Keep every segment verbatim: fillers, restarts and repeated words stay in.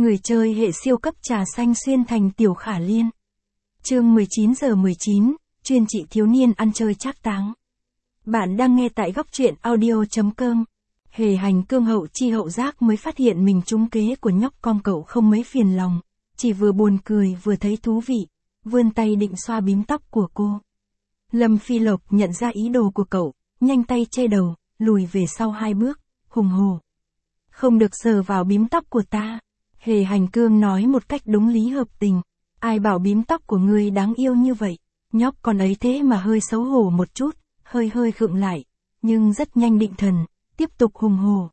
Người chơi hệ siêu cấp trà xanh xuyên thành Tiểu Khả Liên. Chương mười chín giờ mười chín, chuyên trị thiếu niên ăn chơi trác táng. Bạn đang nghe tại góc truyện audio chấm com. Hề Hành Cương hậu chi hậu giác mới phát hiện mình trúng kế của nhóc con cậu không mấy phiền lòng, chỉ vừa buồn cười vừa thấy thú vị, vươn tay định xoa bím tóc của cô. Lâm Phi Lộc nhận ra ý đồ của cậu, nhanh tay che đầu, lùi về sau hai bước, hùng hổ. Không được sờ vào bím tóc của ta. Hề Hành Cương nói một cách đúng lý hợp tình. Ai bảo bím tóc của ngươi đáng yêu như vậy. Nhóc con ấy thế mà hơi xấu hổ một chút, hơi hơi khựng lại, nhưng rất nhanh định thần, tiếp tục hùng hổ.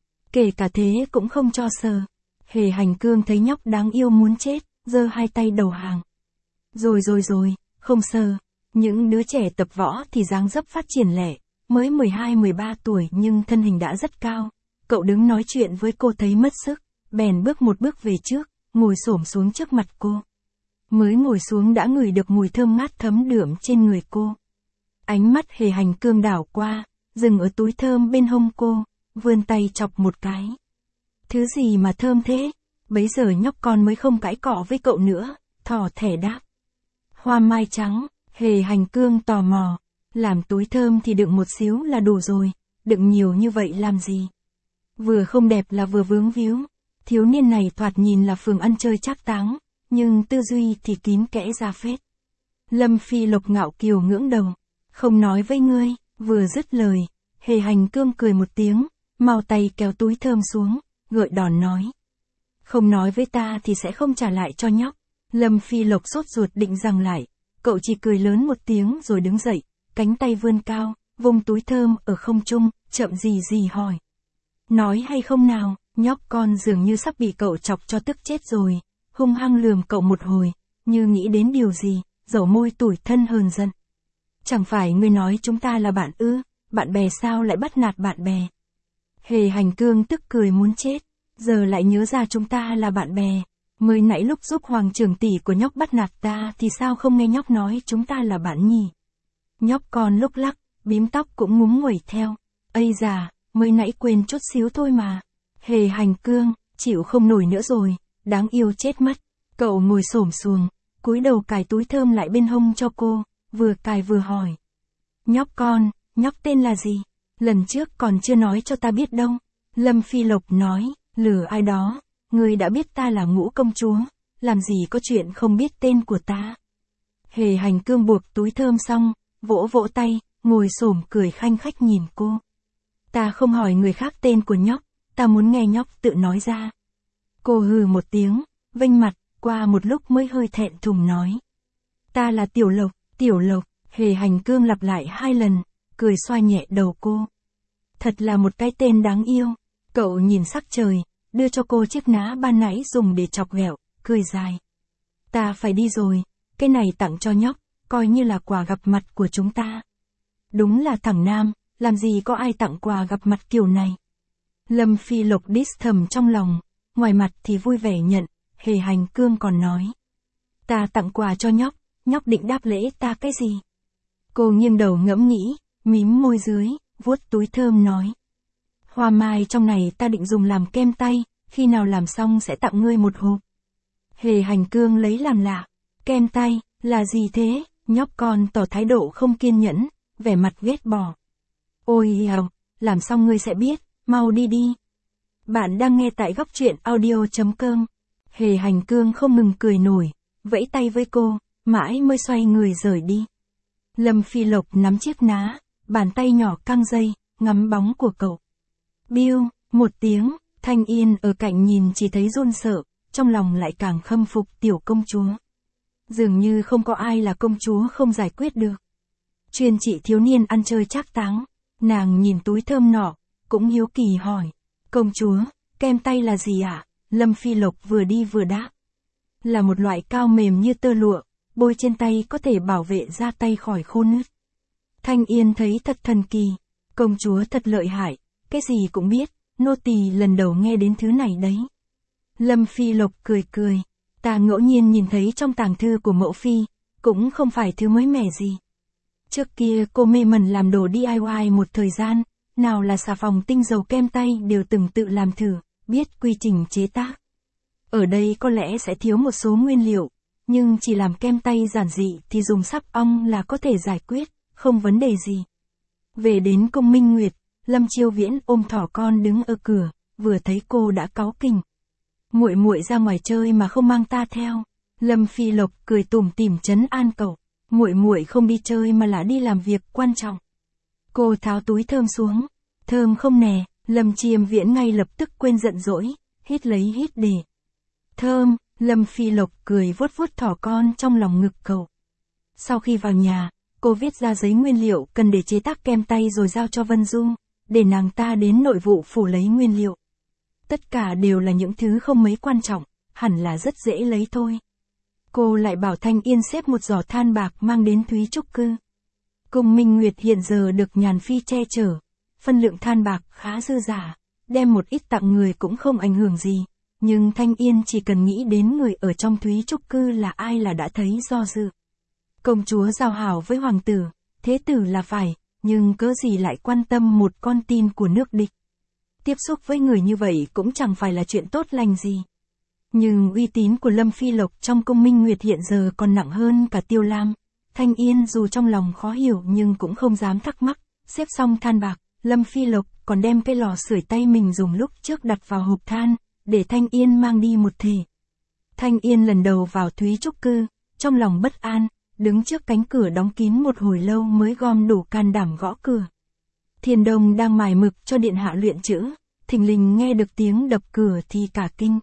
Kể cả thế cũng không cho sờ. Hề Hành Cương thấy nhóc đáng yêu muốn chết, giơ hai tay đầu hàng. Rồi rồi rồi, không sờ. Những đứa trẻ tập võ thì dáng dấp phát triển lẻ, mới mười hai mười ba tuổi nhưng thân hình đã rất cao. Cậu đứng nói chuyện với cô thấy mất sức, bèn bước một bước về trước, ngồi xổm xuống trước mặt cô. Mới ngồi xuống đã ngửi được mùi thơm ngát thấm đượm trên người cô. Ánh mắt Hề Hành Cương đảo qua, dừng ở túi thơm bên hông cô, vươn tay chọc một cái. Thứ gì mà thơm thế? Bấy giờ nhóc con mới không cãi cọ với cậu nữa, thỏ thẻ đáp. Hoa mai trắng. Hề Hành Cương tò mò. Làm túi thơm thì đựng một xíu là đủ rồi, đựng nhiều như vậy làm gì? Vừa không đẹp là vừa vướng víu. Thiếu niên này thoạt nhìn là phường ăn chơi trác táng, nhưng tư duy thì kín kẽ ra phết. Lâm Phi Lộc ngạo kiều ngưỡng đầu. Không nói với ngươi. Vừa dứt lời, Hề Hành Cương cười một tiếng, mau tay kéo túi thơm xuống, gợi đòn nói. Không nói với ta thì sẽ không trả lại cho nhóc. Lâm Phi Lộc sốt ruột định giằng lại. Cậu chỉ cười lớn một tiếng rồi đứng dậy, cánh tay vươn cao, vùng túi thơm ở không trung, chậm gì gì hỏi. Nói hay không nào? Nhóc con dường như sắp bị cậu chọc cho tức chết rồi, hung hăng lườm cậu một hồi, như nghĩ đến điều gì, dầu môi tủi thân hờn giận. Chẳng phải ngươi nói chúng ta là bạn ư, bạn bè sao lại bắt nạt bạn bè? Hề Hành Cương tức cười muốn chết, giờ lại nhớ ra chúng ta là bạn bè. Mới nãy lúc giúp hoàng trưởng tỷ của nhóc bắt nạt ta thì sao không nghe nhóc nói chúng ta là bạn nhỉ? Nhóc con lúc lắc, bím tóc cũng ngúng nguẩy theo. Ây già, mới nãy quên chút xíu thôi mà. Hề Hành Cương, chịu không nổi nữa rồi, đáng yêu chết mất. Cậu ngồi xổm xuống, cúi đầu cài túi thơm lại bên hông cho cô, vừa cài vừa hỏi. Nhóc con, nhóc tên là gì? Lần trước còn chưa nói cho ta biết đâu. Lâm Phi Lộc nói, lừa ai đó. Ngươi đã biết ta là Ngũ công chúa, làm gì có chuyện không biết tên của ta. Hề Hành Cương buộc túi thơm xong, vỗ vỗ tay, ngồi xổm cười khanh khách nhìn cô. Ta không hỏi người khác tên của nhóc, ta muốn nghe nhóc tự nói ra. Cô hừ một tiếng, vênh mặt, qua một lúc mới hơi thẹn thùng nói. Ta là Tiểu Lộc, Tiểu Lộc. Hề Hành Cương lặp lại hai lần, cười xoa nhẹ đầu cô. Thật là một cái tên đáng yêu. Cậu nhìn sắc trời, đưa cho cô chiếc ná ban nãy dùng để chọc ghẹo, cười dài. Ta phải đi rồi, cái này tặng cho nhóc, coi như là quà gặp mặt của chúng ta. Đúng là thằng nam, làm gì có ai tặng quà gặp mặt kiểu này. Lâm Phi Lộc đít thầm trong lòng, ngoài mặt thì vui vẻ nhận, Hề Hành Cương còn nói. Ta tặng quà cho nhóc, nhóc định đáp lễ ta cái gì? Cô nghiêng đầu ngẫm nghĩ, mím môi dưới, vuốt túi thơm nói. Hoa mai trong này ta định dùng làm kem tay, khi nào làm xong sẽ tặng ngươi một hộp. Hề Hành Cương lấy làm lạ. Kem tay, là gì thế? Nhóc con tỏ thái độ không kiên nhẫn, vẻ mặt ghét bỏ. Ôi hào, làm xong ngươi sẽ biết, mau đi đi. Bạn đang nghe tại góc truyện audio chấm com. Hề Hành Cương không ngừng cười nổi, vẫy tay với cô, mãi mới xoay người rời đi. Lâm Phi Lộc nắm chiếc ná, bàn tay nhỏ căng dây, ngắm bóng của cậu. Biu, một tiếng, Thanh Yên ở cạnh nhìn chỉ thấy run sợ, trong lòng lại càng khâm phục tiểu công chúa. Dường như không có ai là công chúa không giải quyết được. Chuyên trị thiếu niên ăn chơi trác táng, nàng nhìn túi thơm nọ, cũng hiếu kỳ hỏi. Công chúa, kem tay là gì ạ? À? Lâm Phi Lộc vừa đi vừa đáp. Là một loại cao mềm như tơ lụa, bôi trên tay có thể bảo vệ da tay khỏi khô nứt. Thanh Yên thấy thật thần kỳ, công chúa thật lợi hại. Cái gì cũng biết, nô tỳ lần đầu nghe đến thứ này đấy. Lâm Phi Lộc cười cười, ta ngẫu nhiên nhìn thấy trong tàng thư của mẫu phi, cũng không phải thứ mới mẻ gì. Trước kia cô mê mẩn làm đồ đê i y một thời gian, nào là xà phòng tinh dầu kem tay đều từng tự làm thử, biết quy trình chế tác. Ở đây có lẽ sẽ thiếu một số nguyên liệu, nhưng chỉ làm kem tay giản dị thì dùng sáp ong là có thể giải quyết, không vấn đề gì. Về đến Cung Minh Nguyệt, Lâm Chiêu Viễn ôm thỏ con đứng ở cửa, vừa thấy cô đã cáu kỉnh. Muội muội ra ngoài chơi mà không mang ta theo. Lâm Phi Lộc cười tủm tỉm trấn an cậu, muội muội không đi chơi mà là đi làm việc quan trọng. Cô tháo túi thơm xuống, thơm không nè, Lâm Chiêm Viễn ngay lập tức quên giận dỗi, hít lấy hít để. Thơm, Lâm Phi Lộc cười vuốt vuốt thỏ con trong lòng ngực cậu. Sau khi vào nhà, cô viết ra giấy nguyên liệu cần để chế tác kem tay rồi giao cho Vân Du, để nàng ta đến nội vụ phủ lấy nguyên liệu. Tất cả đều là những thứ không mấy quan trọng, hẳn là rất dễ lấy thôi. Cô lại bảo Thanh Yên xếp một giỏ than bạc mang đến Thúy Trúc Cư. Cung Minh Nguyệt hiện giờ được Nhàn Phi che chở, phân lượng than bạc khá dư dả, đem một ít tặng người cũng không ảnh hưởng gì, nhưng Thanh Yên chỉ cần nghĩ đến người ở trong Thúy Trúc Cư là ai là đã thấy do dự. Công chúa giao hảo với hoàng tử, thế tử là phải, nhưng cớ gì lại quan tâm một con tin của nước địch. Tiếp xúc với người như vậy cũng chẳng phải là chuyện tốt lành gì. Nhưng uy tín của Lâm Phi Lộc trong Cung Minh Nguyệt hiện giờ còn nặng hơn cả Tiêu Lam. Thanh Yên dù trong lòng khó hiểu nhưng cũng không dám thắc mắc, xếp xong than bạc, Lâm Phi Lộc còn đem cái lò sưởi tay mình dùng lúc trước đặt vào hộp than, để Thanh Yên mang đi một thể. Thanh Yên lần đầu vào Thúy Trúc Cư, trong lòng bất an, đứng trước cánh cửa đóng kín một hồi lâu mới gom đủ can đảm gõ cửa. Thiên Đông đang mài mực cho điện hạ luyện chữ, thình lình nghe được tiếng đập cửa thì cả kinh.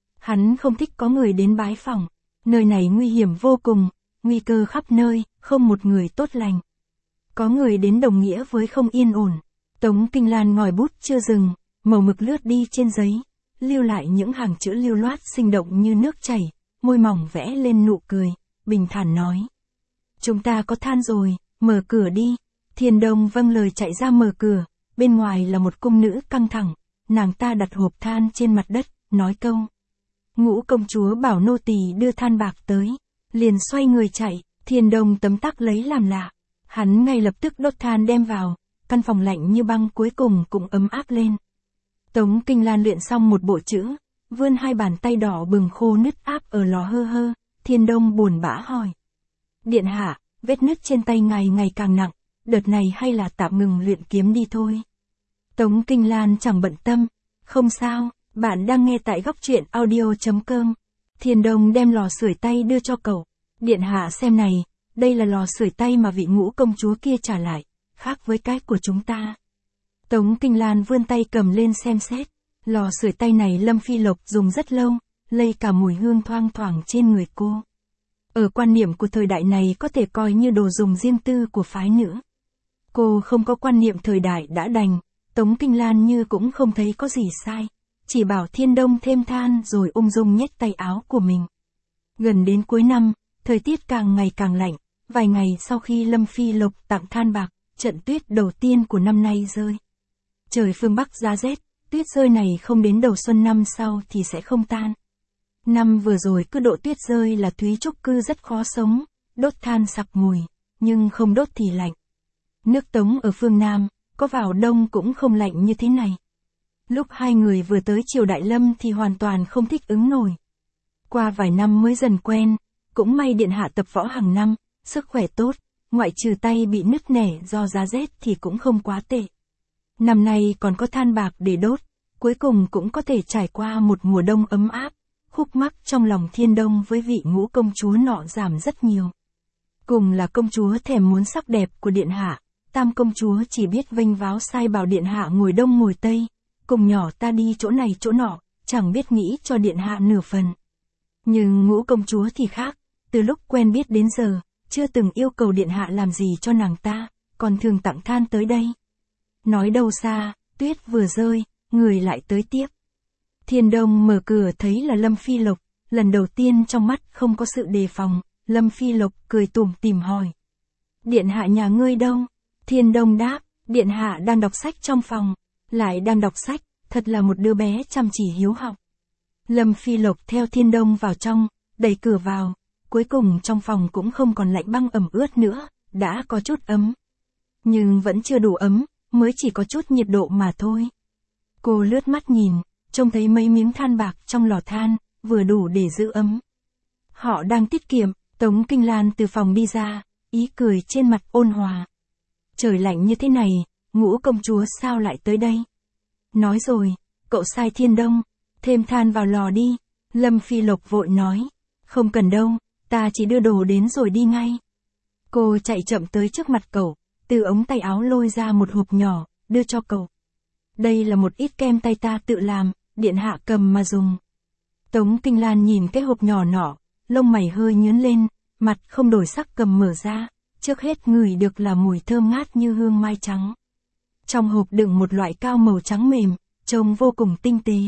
Hắn không thích có người đến bái phỏng, nơi này nguy hiểm vô cùng, nguy cơ khắp nơi, không một người tốt lành. Có người đến đồng nghĩa với không yên ổn. Tống Kinh Lan ngòi bút chưa dừng, màu mực lướt đi trên giấy, lưu lại những hàng chữ lưu loát sinh động như nước chảy, môi mỏng vẽ lên nụ cười, bình thản nói. Chúng ta có than rồi, mở cửa đi. Thiên Đông vâng lời chạy ra mở cửa, bên ngoài là một cung nữ căng thẳng, nàng ta đặt hộp than trên mặt đất, nói câu. Ngũ công chúa bảo nô tỳ đưa than bạc tới, liền xoay người chạy, Thiên Đông tấm tắc lấy làm lạ. Hắn ngay lập tức đốt than đem vào, căn phòng lạnh như băng cuối cùng cũng ấm áp lên. Tống Kinh Lan luyện xong một bộ chữ, vươn hai bàn tay đỏ bừng khô nứt áp ở lò hơ hơ, Thiên Đông buồn bã hỏi. Điện hạ, vết nứt trên tay ngày ngày càng nặng, đợt này hay là tạm ngừng luyện kiếm đi thôi. Tống Kinh Lan chẳng bận tâm, không sao, bạn đang nghe tại góc truyện audio chấm com. Thiên Đông đem lò sưởi tay đưa cho cậu. Điện hạ xem này, đây là lò sưởi tay mà vị ngũ công chúa kia trả lại, khác với cái của chúng ta. Tống Kinh Lan vươn tay cầm lên xem xét, lò sưởi tay này Lâm Phi Lộc dùng rất lâu, lây cả mùi hương thoang thoảng trên người cô. Ở quan niệm của thời đại này có thể coi như đồ dùng riêng tư của phái nữ. Cô không có quan niệm thời đại đã đành, Tống Kinh Lan như cũng không thấy có gì sai, chỉ bảo Thiên Đông thêm than rồi ung dung nhét tay áo của mình. Gần đến cuối năm, thời tiết càng ngày càng lạnh, vài ngày sau khi Lâm Phi Lộc tặng than bạc, trận tuyết đầu tiên của năm nay rơi. Trời phương Bắc giá rét, tuyết rơi này không đến đầu xuân năm sau thì sẽ không tan. Năm vừa rồi cứ độ tuyết rơi là Thúy Trúc Cư rất khó sống, đốt than sặc mùi, nhưng không đốt thì lạnh. Nước Tống ở phương Nam, có vào đông cũng không lạnh như thế này. Lúc hai người vừa tới triều Đại Lâm thì hoàn toàn không thích ứng nổi. Qua vài năm mới dần quen, cũng may điện hạ tập võ hàng năm, sức khỏe tốt, ngoại trừ tay bị nứt nẻ do giá rét thì cũng không quá tệ. Năm nay còn có than bạc để đốt, cuối cùng cũng có thể trải qua một mùa đông ấm áp, khúc mắc trong lòng Thiên Đông với vị ngũ công chúa nọ giảm rất nhiều. Cùng là công chúa thèm muốn sắc đẹp của điện hạ, tam công chúa chỉ biết vênh váo sai bảo điện hạ ngồi đông ngồi tây, cùng nhỏ ta đi chỗ này chỗ nọ, chẳng biết nghĩ cho điện hạ nửa phần. Nhưng ngũ công chúa thì khác, từ lúc quen biết đến giờ, chưa từng yêu cầu điện hạ làm gì cho nàng ta, còn thường tặng than tới đây. Nói đâu xa, tuyết vừa rơi, người lại tới tiếp. Thiên Đông mở cửa thấy là Lâm Phi Lộc, lần đầu tiên trong mắt không có sự đề phòng, Lâm Phi Lộc cười tủm tỉm hỏi. Điện hạ nhà ngươi đâu? Thiên Đông đáp, điện hạ đang đọc sách trong phòng, lại đang đọc sách, thật là một đứa bé chăm chỉ hiếu học. Lâm Phi Lộc theo Thiên Đông vào trong, đẩy cửa vào, cuối cùng trong phòng cũng không còn lạnh băng ẩm ướt nữa, đã có chút ấm. Nhưng vẫn chưa đủ ấm, mới chỉ có chút nhiệt độ mà thôi. Cô lướt mắt nhìn, trông thấy mấy miếng than bạc trong lò than, vừa đủ để giữ ấm. Họ đang tiết kiệm, Tống Kinh Lan từ phòng đi ra, ý cười trên mặt ôn hòa. Trời lạnh như thế này, Ngũ công chúa sao lại tới đây? Nói rồi, cậu sai Thiên Đông, thêm than vào lò đi. Lâm Phi Lộc vội nói, không cần đâu, ta chỉ đưa đồ đến rồi đi ngay. Cô chạy chậm tới trước mặt cậu, từ ống tay áo lôi ra một hộp nhỏ, đưa cho cậu. Đây là một ít kem tay ta tự làm, điện hạ cầm mà dùng. Tống Kinh Lan nhìn cái hộp nhỏ nọ, lông mày hơi nhướng lên, mặt không đổi sắc cầm mở ra, trước hết ngửi được là mùi thơm ngát như hương mai trắng. Trong hộp đựng một loại cao màu trắng mềm, trông vô cùng tinh tế.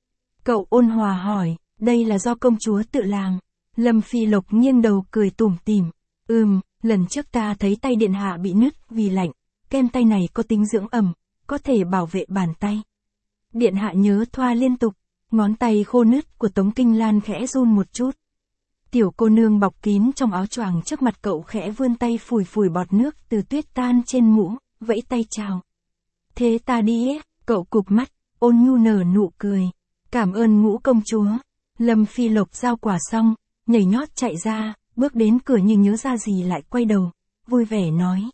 Cậu ôn hòa hỏi, đây là do công chúa tự làm. Lâm Phi Lộc nghiêng đầu cười tủm tỉm. Ừm, lần trước ta thấy tay điện hạ bị nứt vì lạnh, kem tay này có tính dưỡng ẩm, có thể bảo vệ bàn tay. Điện hạ nhớ thoa liên tục, ngón tay khô nứt của Tống Kinh Lan khẽ run một chút. Tiểu cô nương bọc kín trong áo choàng trước mặt cậu khẽ vươn tay phủi phủi bọt nước từ tuyết tan trên mũ, vẫy tay chào. Thế ta đi ấy, cậu cụp mắt, ôn nhu nở nụ cười. Cảm ơn Ngũ công chúa. Lâm Phi Lộc giao quả xong, nhảy nhót chạy ra, bước đến cửa nhưng nhớ ra gì lại quay đầu, vui vẻ nói.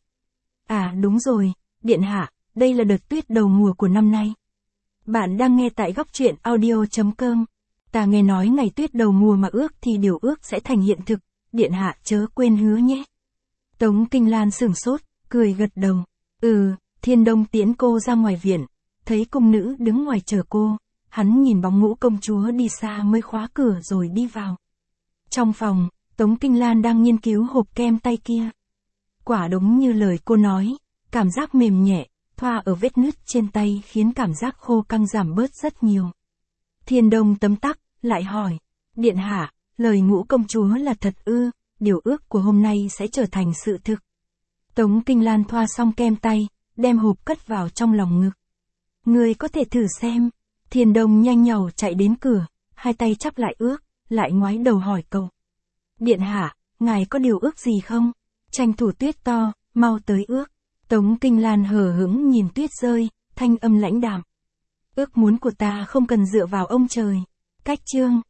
À đúng rồi, điện hạ, đây là đợt tuyết đầu mùa của năm nay. Bạn đang nghe tại góc truyện audio chấm com. Ta nghe nói ngày tuyết đầu mùa mà ước thì điều ước sẽ thành hiện thực, điện hạ chớ quên hứa nhé. Tống Kinh Lan sửng sốt, cười gật đầu. Ừ, Thiên Đông tiễn cô ra ngoài viện, thấy cung nữ đứng ngoài chờ cô, hắn nhìn bóng Ngũ công chúa đi xa mới khóa cửa rồi đi vào. Trong phòng, Tống Kinh Lan đang nghiên cứu hộp kem tay kia. Quả đúng như lời cô nói, cảm giác mềm nhẹ, thoa ở vết nứt trên tay khiến cảm giác khô căng giảm bớt rất nhiều. Thiên Đông tấm tắc, lại hỏi, điện hạ, lời Ngũ công chúa là thật ư, điều ước của hôm nay sẽ trở thành sự thực. Tống Kinh Lan thoa xong kem tay, đem hộp cất vào trong lòng ngực. Ngươi có thể thử xem. Thiên Đông nhanh nhảu chạy đến cửa, hai tay chắp lại ước, lại ngoái đầu hỏi cậu. Điện hạ, ngài có điều ước gì không? Tranh thủ tuyết to, mau tới ước. Tống Kinh Lan hờ hững nhìn tuyết rơi, thanh âm lãnh đạm. Ước muốn của ta không cần dựa vào ông trời. Cách chương.